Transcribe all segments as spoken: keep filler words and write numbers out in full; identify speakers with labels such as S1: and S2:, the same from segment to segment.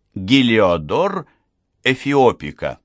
S1: Гелиодор Эфиопика.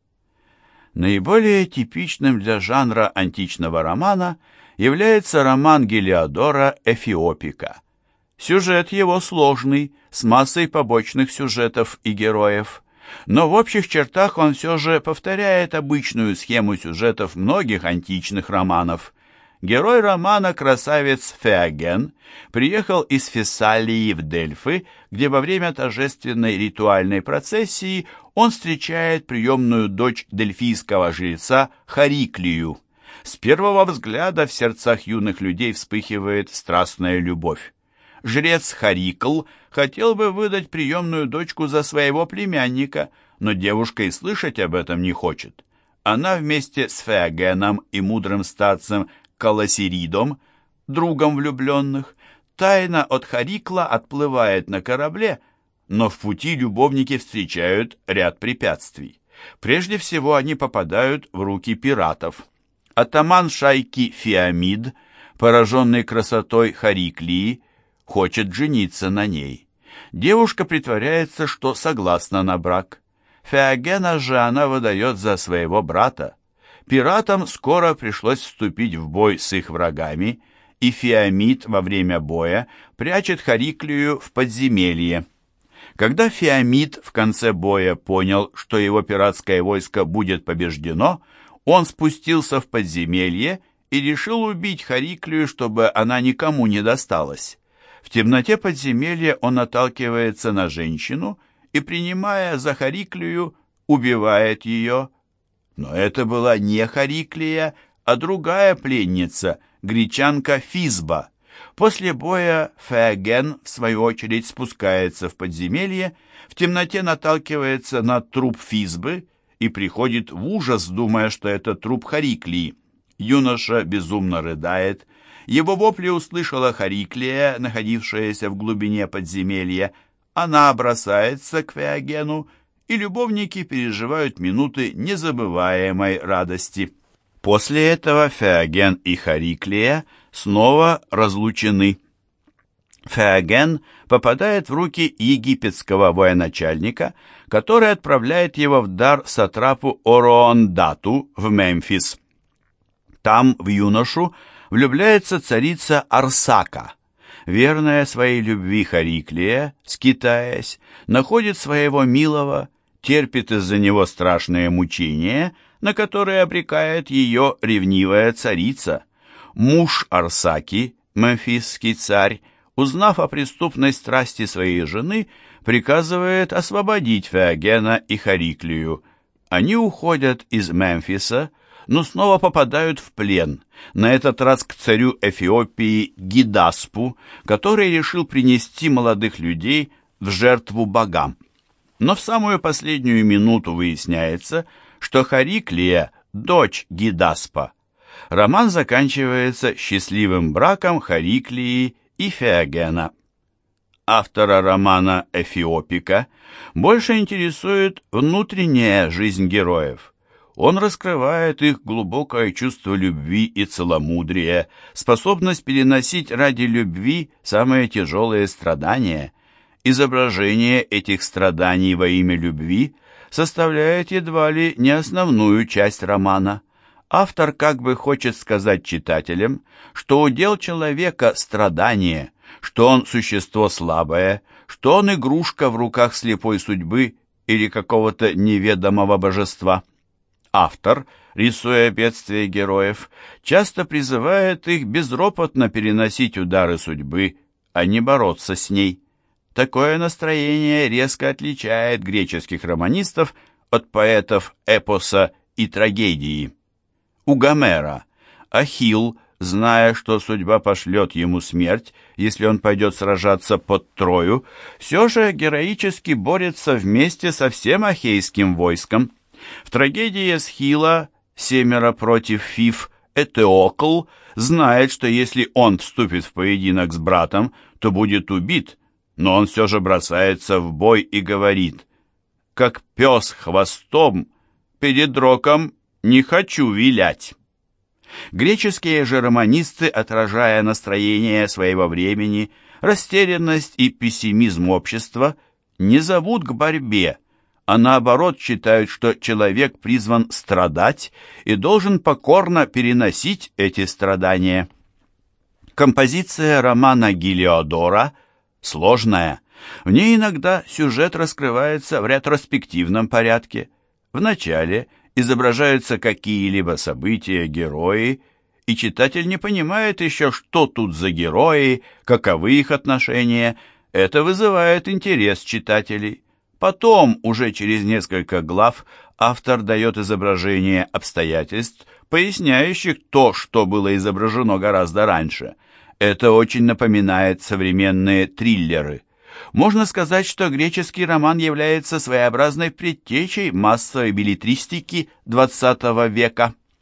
S1: Наиболее типичным для жанра античного романа является роман Гелиодора Эфиопика. Сюжет его сложный, с массой побочных сюжетов и героев, но в общих чертах он все же повторяет обычную схему сюжетов многих античных романов. Герой романа, красавец Феоген, приехал из Фессалии в Дельфы, где во время торжественной ритуальной процессии он встречает приемную дочь дельфийского жреца Хариклию. С первого взгляда в сердцах юных людей вспыхивает страстная любовь. Жрец Харикл хотел бы выдать приемную дочку за своего племянника, но девушка и слышать об этом не хочет. Она вместе с Феогеном и мудрым старцем Калосиридом, другом влюбленных, тайно от Харикла отплывает на корабле, но в пути любовники встречают ряд препятствий. Прежде всего они попадают в руки пиратов. Атаман шайки Фиамид, пораженный красотой Хариклии, хочет жениться на ней. Девушка притворяется, что согласна на брак. Феогена же она выдает за своего брата. Пиратам скоро пришлось вступить в бой с их врагами, и Фиамид во время боя прячет Хариклию в подземелье. Когда Фиамид в конце боя понял, что его пиратское войско будет побеждено, он спустился в подземелье и решил убить Хариклию, чтобы она никому не досталась. В темноте подземелья он наталкивается на женщину и, принимая за Хариклию, убивает ее. Но это была не Хариклия, а другая пленница, гречанка Физба. После боя Феоген, в свою очередь, спускается в подземелье, в темноте наталкивается на труп Физбы и приходит в ужас, думая, что это труп Хариклии. Юноша безумно рыдает. Его вопли услышала Хариклия, находившаяся в глубине подземелья. Она бросается к Феогену, и любовники переживают минуты незабываемой радости. После этого Феоген и Хариклия снова разлучены. Феоген попадает в руки египетского военачальника, который отправляет его в дар сатрапу Ороондату в Мемфис. Там в юношу влюбляется царица Арсака. Верная своей любви Хариклия, скитаясь, находит своего милого, терпит из-за него страшные мучения, на которые обрекает ее ревнивая царица. Муж Арсаки, мемфисский царь, узнав о преступной страсти своей жены, приказывает освободить Феогена и Хариклию. Они уходят из Мемфиса, но снова попадают в плен, на этот раз к царю Эфиопии Гидаспу, который решил принести молодых людей в жертву богам. Но в самую последнюю минуту выясняется, что Хариклия – дочь Гидаспа. Роман заканчивается счастливым браком Хариклии и Феогена. Автора романа «Эфиопика» больше интересует внутренняя жизнь героев. Он раскрывает их глубокое чувство любви и целомудрия, способность переносить ради любви самые тяжелые страдания. Изображение этих страданий во имя любви составляет едва ли не основную часть романа. Автор как бы хочет сказать читателям, что удел человека страдание, что он существо слабое, что он игрушка в руках слепой судьбы или какого-то неведомого божества. Автор, рисуя бедствия героев, часто призывает их безропотно переносить удары судьбы, а не бороться с ней. Такое настроение резко отличает греческих романистов от поэтов эпоса и трагедии. У Гомера Ахилл, зная, что судьба пошлет ему смерть, если он пойдет сражаться под Трою, все же героически борется вместе со всем ахейским войском. В трагедии Эсхила «Семеро против Фиф» Этеокл знает, что если он вступит в поединок с братом, то будет убит, но он все же бросается в бой и говорит: «Как пес хвостом, перед роком не хочу вилять». Греческие же романисты, отражая настроение своего времени, растерянность и пессимизм общества, не зовут к борьбе, а наоборот считают, что человек призван страдать и должен покорно переносить эти страдания. Композиция романа Гелиодора сложная. В ней иногда сюжет раскрывается в ретроспективном порядке. Вначале изображаются какие-либо события, герои, и читатель не понимает еще, что тут за герои, каковы их отношения. Это вызывает интерес читателей. Потом, уже через несколько глав, автор дает изображение обстоятельств, поясняющих то, что было изображено гораздо раньше. Это очень напоминает современные триллеры. Можно сказать, что греческий роман является своеобразной предтечей массовой беллетристики двадцатого века.